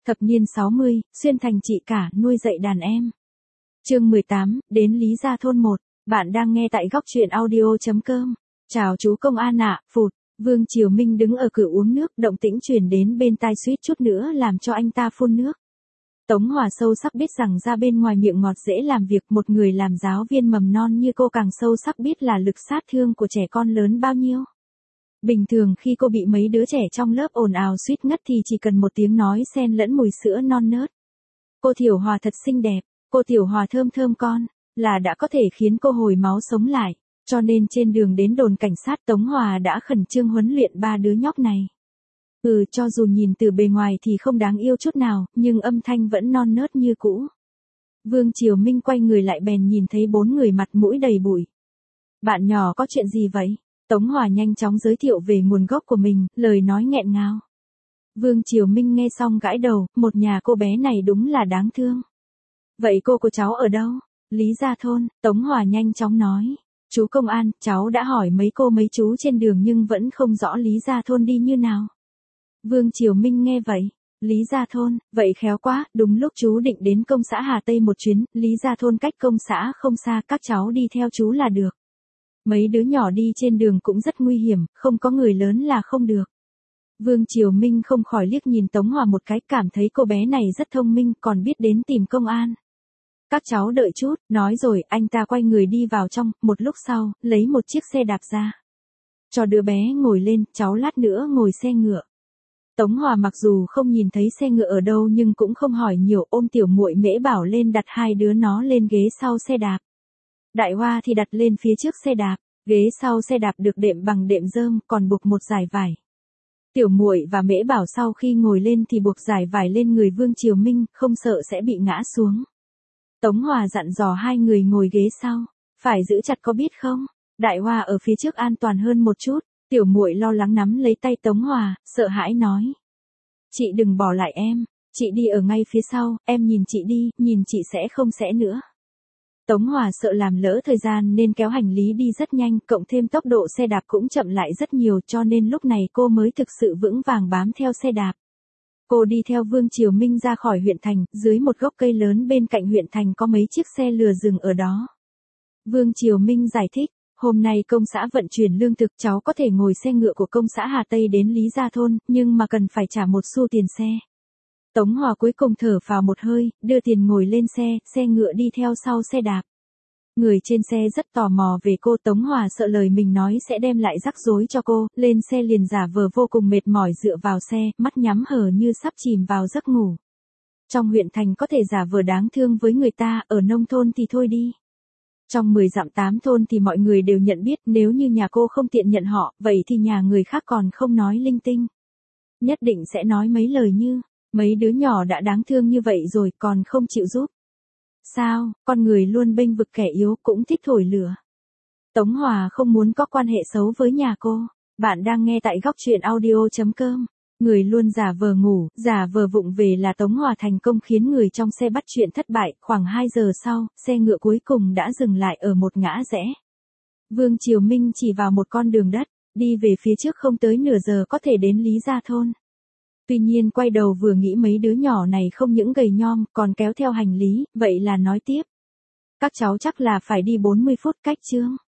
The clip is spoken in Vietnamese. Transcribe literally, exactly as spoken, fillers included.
Thập niên sáu mươi, xuyên thành chị cả, nuôi dạy đàn em. Chương mười tám, đến Lý Gia Thôn một. Bạn đang nghe tại góc truyện audio chấm com. Chào chú công an ạ, phụt. Vương Triều Minh đứng ở cửa uống nước, động tĩnh truyền đến bên tai suýt chút nữa làm cho anh ta phun nước. Tống Hòa sâu sắc biết rằng ra bên ngoài miệng ngọt dễ làm việc, một người làm giáo viên mầm non như cô càng sâu sắc biết là lực sát thương của trẻ con lớn bao nhiêu. Bình thường khi cô bị mấy đứa trẻ trong lớp ồn ào suýt ngất thì chỉ cần một tiếng nói xen lẫn mùi sữa non nớt. Cô Tiểu Hòa thật xinh đẹp, cô Tiểu Hòa thơm thơm con, là đã có thể khiến cô hồi máu sống lại, cho nên trên đường đến đồn cảnh sát Tống Hòa đã khẩn trương huấn luyện ba đứa nhóc này. Ừ, cho dù nhìn từ bề ngoài thì không đáng yêu chút nào, nhưng âm thanh vẫn non nớt như cũ. Vương Triều Minh quay người lại bèn nhìn thấy bốn người mặt mũi đầy bụi. Bạn nhỏ có chuyện gì vậy? Tống Hòa nhanh chóng giới thiệu về nguồn gốc của mình, lời nói nghẹn ngào. Vương Triều Minh nghe xong gãi đầu, một nhà cô bé này đúng là đáng thương. Vậy cô của cháu ở đâu? Lý Gia Thôn, Tống Hòa nhanh chóng nói. Chú công an, cháu đã hỏi mấy cô mấy chú trên đường nhưng vẫn không rõ Lý Gia Thôn đi như nào. Vương Triều Minh nghe vậy. Lý Gia Thôn, vậy khéo quá, đúng lúc chú định đến công xã Hà Tây một chuyến, Lý Gia Thôn cách công xã không xa, các cháu đi theo chú là được. Mấy đứa nhỏ đi trên đường cũng rất nguy hiểm, không có người lớn là không được. Vương Triều Minh không khỏi liếc nhìn Tống Hòa một cái, cảm thấy cô bé này rất thông minh, còn biết đến tìm công an. Các cháu đợi chút, nói rồi, anh ta quay người đi vào trong, một lúc sau, lấy một chiếc xe đạp ra. Cho đứa bé ngồi lên, cháu lát nữa ngồi xe ngựa. Tống Hòa mặc dù không nhìn thấy xe ngựa ở đâu nhưng cũng không hỏi nhiều, ôm tiểu muội Mễ Bảo lên đặt hai đứa nó lên ghế sau xe đạp. Đại Hoa thì đặt lên phía trước xe đạp, ghế sau xe đạp được đệm bằng đệm rơm, còn buộc một dải vải. Tiểu muội và Mễ Bảo sau khi ngồi lên thì buộc dải vải lên người Vương Triều Minh, không sợ sẽ bị ngã xuống. Tống Hòa dặn dò hai người ngồi ghế sau, phải giữ chặt có biết không? Đại Hoa ở phía trước an toàn hơn một chút, tiểu muội lo lắng nắm lấy tay Tống Hòa, sợ hãi nói. Chị đừng bỏ lại em, chị đi ở ngay phía sau, em nhìn chị đi, nhìn chị sẽ không sẽ nữa. Tống Hòa sợ làm lỡ thời gian nên kéo hành lý đi rất nhanh, cộng thêm tốc độ xe đạp cũng chậm lại rất nhiều cho nên lúc này cô mới thực sự vững vàng bám theo xe đạp. Cô đi theo Vương Triều Minh ra khỏi huyện thành, dưới một gốc cây lớn bên cạnh huyện thành có mấy chiếc xe lừa dừng ở đó. Vương Triều Minh giải thích, hôm nay công xã vận chuyển lương thực, cháu có thể ngồi xe ngựa của công xã Hà Tây đến Lý Gia Thôn, nhưng mà cần phải trả một xu tiền xe. Tống Hòa cuối cùng thở phào một hơi, đưa tiền ngồi lên xe, xe ngựa đi theo sau xe đạp. Người trên xe rất tò mò về cô, Tống Hòa sợ lời mình nói sẽ đem lại rắc rối cho cô, lên xe liền giả vờ vô cùng mệt mỏi dựa vào xe, mắt nhắm hờ như sắp chìm vào giấc ngủ. Trong huyện thành có thể giả vờ đáng thương với người ta, ở nông thôn thì thôi đi. Trong mười dặm tám thôn thì mọi người đều nhận biết, nếu như nhà cô không tiện nhận họ, vậy thì nhà người khác còn không nói linh tinh. Nhất định sẽ nói mấy lời như, mấy đứa nhỏ đã đáng thương như vậy rồi còn không chịu giúp. Sao, con người luôn bênh vực kẻ yếu cũng thích thổi lửa. Tống Hòa không muốn có quan hệ xấu với nhà cô. Bạn đang nghe tại góc truyện audio chấm com. Người luôn giả vờ ngủ, giả vờ vụng về là Tống Hòa thành công khiến người trong xe bắt chuyện thất bại. Khoảng hai giờ sau, xe ngựa cuối cùng đã dừng lại ở một ngã rẽ. Vương Triều Minh chỉ vào một con đường đất, đi về phía trước không tới nửa giờ có thể đến Lý Gia Thôn. Tuy nhiên quay đầu vừa nghĩ mấy đứa nhỏ này không những gầy nhom còn kéo theo hành lý, vậy là nói tiếp. Các cháu chắc là phải đi bốn mươi phút cách chương.